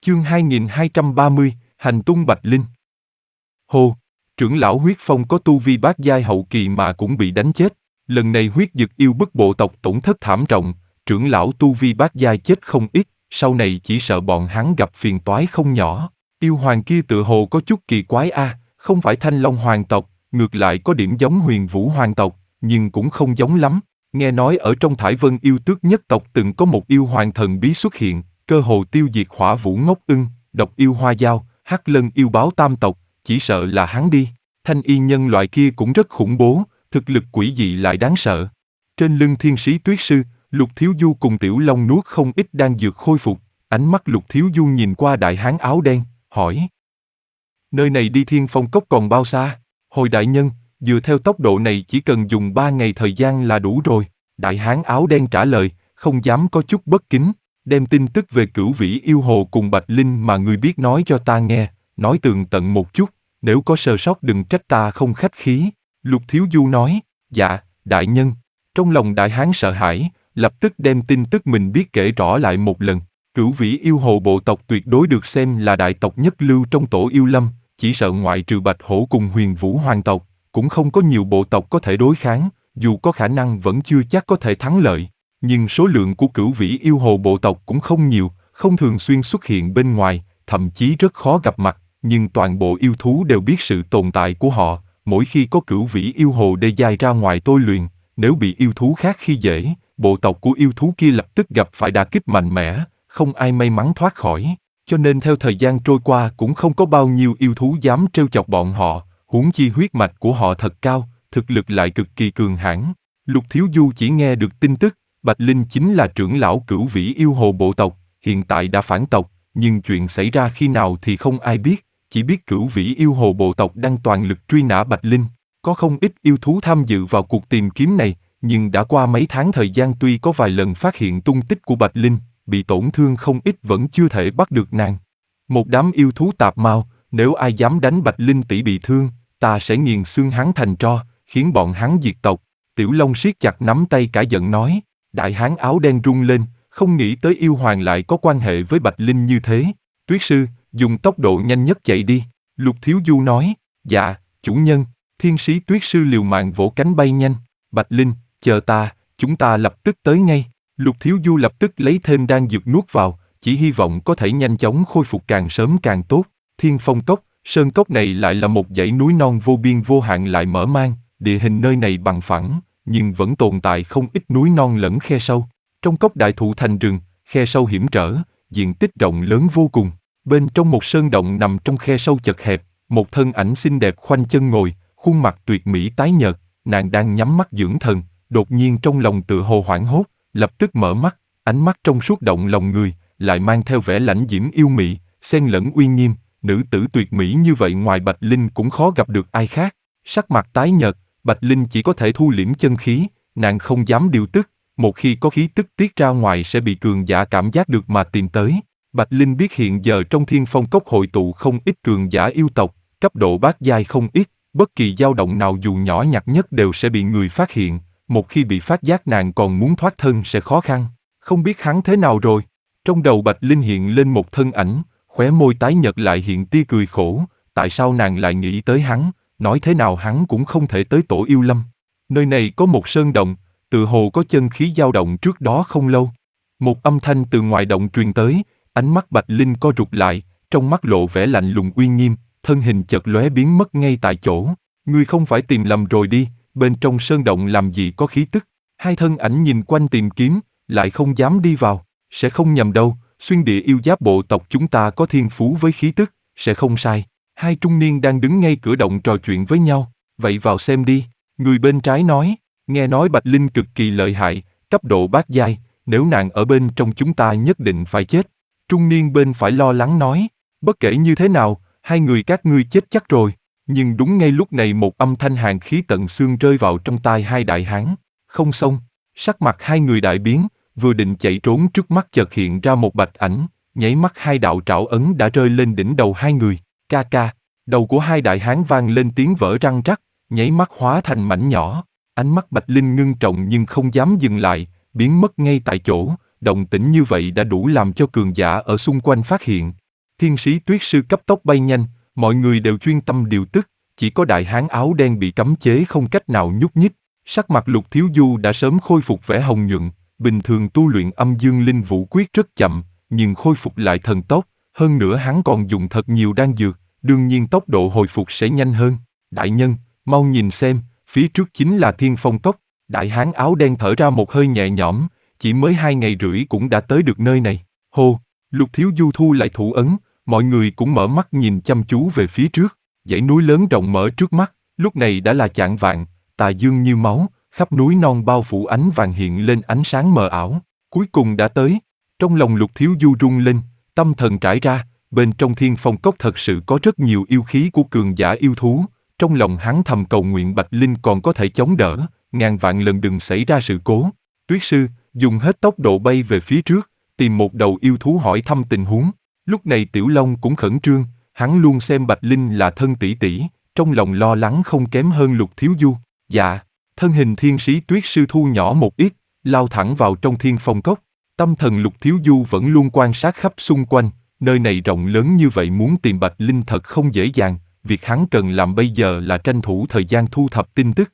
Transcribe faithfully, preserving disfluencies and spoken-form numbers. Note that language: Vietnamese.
Chương hai nghìn hai trăm ba mươi, Hành tung Bạch Linh. Hồ, trưởng lão huyết phong có tu vi bát giai hậu kỳ mà cũng bị đánh chết. Lần này huyết dực yêu bức bộ tộc tổn thất thảm trọng, trưởng lão tu vi bát giai chết không ít, sau này chỉ sợ bọn hắn gặp phiền toái không nhỏ. Yêu hoàng kia tựa hồ có chút kỳ quái a, à, không phải Thanh Long hoàng tộc, ngược lại có điểm giống Huyền Vũ hoàng tộc, nhưng cũng không giống lắm. Nghe nói ở trong Thải Vân yêu tước nhất tộc từng có một yêu hoàng thần bí xuất hiện, cơ hồ tiêu diệt Hỏa Vũ Ngốc Ưng, Độc yêu Hoa Dao, Hắc Lân yêu báo tam tộc, chỉ sợ là hắn đi. Thanh y nhân loại kia cũng rất khủng bố, thực lực quỷ dị lại đáng sợ. Trên lưng thiên sĩ tuyết sư, Lục Thiếu Du cùng Tiểu Long nuốt không ít đan dược khôi phục, ánh mắt Lục Thiếu Du nhìn qua đại hán áo đen, hỏi. Nơi này đi Thiên Phong Cốc còn bao xa? Hồi đại nhân, dựa theo tốc độ này chỉ cần dùng ba ngày thời gian là đủ rồi. Đại hán áo đen trả lời, không dám có chút bất kính, đem tin tức về Cửu Vĩ yêu hồ cùng Bạch Linh mà ngươi biết nói cho ta nghe, nói tường tận một chút, nếu có sơ sót đừng trách ta không khách khí. Lục Thiếu Du nói, dạ, đại nhân. Trong lòng đại hán sợ hãi, lập tức đem tin tức mình biết kể rõ lại một lần. Cửu Vĩ yêu hồ bộ tộc tuyệt đối được xem là đại tộc nhất lưu trong tổ yêu lâm, chỉ sợ ngoại trừ Bạch Hổ cùng Huyền Vũ hoàng tộc, cũng không có nhiều bộ tộc có thể đối kháng, dù có khả năng vẫn chưa chắc có thể thắng lợi. Nhưng số lượng của Cửu Vĩ yêu hồ bộ tộc cũng không nhiều, không thường xuyên xuất hiện bên ngoài, thậm chí rất khó gặp mặt, nhưng toàn bộ yêu thú đều biết sự tồn tại của họ. Mỗi khi có Cửu Vĩ yêu hồ đê giai ra ngoài tôi luyện, nếu bị yêu thú khác khi dễ, bộ tộc của yêu thú kia lập tức gặp phải đả kích mạnh mẽ, không ai may mắn thoát khỏi. Cho nên theo thời gian trôi qua cũng không có bao nhiêu yêu thú dám trêu chọc bọn họ, huống chi huyết mạch của họ thật cao, thực lực lại cực kỳ cường hãn. Lục Thiếu Du chỉ nghe được tin tức, Bạch Linh chính là trưởng lão Cửu Vĩ yêu hồ bộ tộc, hiện tại đã phản tộc, nhưng chuyện xảy ra khi nào thì không ai biết, chỉ biết Cửu Vĩ yêu hồ bộ tộc đang toàn lực truy nã Bạch Linh. Có không ít yêu thú tham dự vào cuộc tìm kiếm này, nhưng đã qua mấy tháng thời gian tuy có vài lần phát hiện tung tích của Bạch Linh, bị tổn thương không ít vẫn chưa thể bắt được nàng. Một đám yêu thú tạp mao, nếu ai dám đánh Bạch Linh tỷ bị thương, ta sẽ nghiền xương hắn thành tro, khiến bọn hắn diệt tộc. Tiểu Long siết chặt nắm tay cả giận nói. Đại hán áo đen rung lên, không nghĩ tới yêu hoàng lại có quan hệ với Bạch Linh như thế. Tuyết sư, dùng tốc độ nhanh nhất chạy đi. Lục Thiếu Du nói, dạ, chủ nhân. Thiên sĩ tuyết sư liều mạng vỗ cánh bay nhanh. Bạch Linh, chờ ta, chúng ta lập tức tới ngay. Lục Thiếu Du lập tức lấy thêm đan dược nuốt vào, chỉ hy vọng có thể nhanh chóng khôi phục càng sớm càng tốt. Thiên Phong Cốc, sơn cốc này lại là một dãy núi non vô biên vô hạn lại mở mang, địa hình nơi này bằng phẳng, nhưng vẫn tồn tại không ít núi non lẫn khe sâu. Trong cốc đại thụ thành rừng, khe sâu hiểm trở, diện tích rộng lớn vô cùng. Bên trong một sơn động nằm trong khe sâu chật hẹp, một thân ảnh xinh đẹp khoanh chân ngồi, khuôn mặt tuyệt mỹ tái nhợt, nàng đang nhắm mắt dưỡng thần, đột nhiên trong lòng tựa hồ hoảng hốt, lập tức mở mắt, ánh mắt trong suốt động lòng người, lại mang theo vẻ lãnh diễm yêu mị, xen lẫn uy nghiêm, nữ tử tuyệt mỹ như vậy ngoài Bạch Linh cũng khó gặp được ai khác. Sắc mặt tái nhợt, Bạch Linh chỉ có thể thu liễm chân khí, nàng không dám điều tức, một khi có khí tức tiết ra ngoài sẽ bị cường giả cảm giác được mà tìm tới. Bạch Linh biết hiện giờ trong Thiên Phong Cốc hội tụ không ít cường giả yêu tộc, cấp độ bát giai không ít, bất kỳ dao động nào dù nhỏ nhặt nhất đều sẽ bị người phát hiện, một khi bị phát giác nàng còn muốn thoát thân sẽ khó khăn. Không biết hắn thế nào rồi? Trong đầu Bạch Linh hiện lên một thân ảnh, khóe môi tái nhợt lại hiện tia cười khổ, tại sao nàng lại nghĩ tới hắn, nói thế nào hắn cũng không thể tới tổ yêu lâm. Nơi này có một sơn động, tự hồ có chân khí dao động trước đó không lâu. Một âm thanh từ ngoài động truyền tới, ánh mắt Bạch Linh co rụt lại, trong mắt lộ vẻ lạnh lùng uy nghiêm, thân hình chợt lóe biến mất ngay tại chỗ. Ngươi không phải tìm lầm rồi đi, bên trong sơn động làm gì có khí tức. Hai thân ảnh nhìn quanh tìm kiếm, lại không dám đi vào. Sẽ không nhầm đâu, xuyên địa yêu giáp bộ tộc chúng ta có thiên phú với khí tức, sẽ không sai. Hai trung niên đang đứng ngay cửa động trò chuyện với nhau, vậy vào xem đi. Người bên trái nói, nghe nói Bạch Linh cực kỳ lợi hại, cấp độ bát giai, nếu nàng ở bên trong chúng ta nhất định phải chết. Trung niên bên phải lo lắng nói, bất kể như thế nào, hai người các ngươi chết chắc rồi. Nhưng đúng ngay lúc này một âm thanh hàn khí tận xương rơi vào trong tai hai đại hán. Không xong, sắc mặt hai người đại biến, vừa định chạy trốn trước mắt chợt hiện ra một bạch ảnh, nháy mắt hai đạo trảo ấn đã rơi lên đỉnh đầu hai người. Ca ca, đầu của hai đại hán vang lên tiếng vỡ răng rắc, nháy mắt hóa thành mảnh nhỏ. Ánh mắt Bạch Linh ngưng trọng nhưng không dám dừng lại, biến mất ngay tại chỗ. Động tĩnh như vậy đã đủ làm cho cường giả ở xung quanh phát hiện. Thiên sĩ tuyết sư cấp tốc bay nhanh, mọi người đều chuyên tâm điều tức, chỉ có đại hán áo đen bị cấm chế không cách nào nhúc nhích. Sắc mặt Lục Thiếu Du đã sớm khôi phục vẻ hồng nhuận, bình thường tu luyện âm dương linh vũ quyết rất chậm, nhưng khôi phục lại thần tốc, hơn nữa hắn còn dùng thật nhiều đan dược, đương nhiên tốc độ hồi phục sẽ nhanh hơn. Đại nhân, mau nhìn xem, phía trước chính là Thiên Phong Cốc. Đại hán áo đen thở ra một hơi nhẹ nhõm, chỉ mới hai ngày rưỡi cũng đã tới được nơi này. Hô, Lục Thiếu Du thu lại thủ ấn, mọi người cũng mở mắt nhìn chăm chú về phía trước. Dãy núi lớn rộng mở trước mắt, lúc này đã là chạng vạng, tà dương như máu, khắp núi non bao phủ ánh vàng hiện lên ánh sáng mờ ảo. Cuối cùng đã tới. Trong lòng Lục Thiếu Du rung lên, tâm thần trải ra, bên trong Thiên Phong Cốc thật sự có rất nhiều yêu khí của cường giả yêu thú. Trong lòng hắn thầm cầu nguyện Bạch Linh còn có thể chống đỡ, ngàn vạn lần đừng xảy ra sự cố. Tuyết sư, dùng hết tốc độ bay về phía trước, tìm một đầu yêu thú hỏi thăm tình huống. Lúc này Tiểu Long cũng khẩn trương, hắn luôn xem Bạch Linh là thân tỷ tỷ, trong lòng lo lắng không kém hơn Lục Thiếu Du. Dạ, thân hình thiên sĩ tuyết sư thu nhỏ một ít, lao thẳng vào trong Thiên Phong Cốc. Tâm thần Lục Thiếu Du vẫn luôn quan sát khắp xung quanh, nơi này rộng lớn như vậy muốn tìm Bạch Linh thật không dễ dàng, việc hắn cần làm bây giờ là tranh thủ thời gian thu thập tin tức.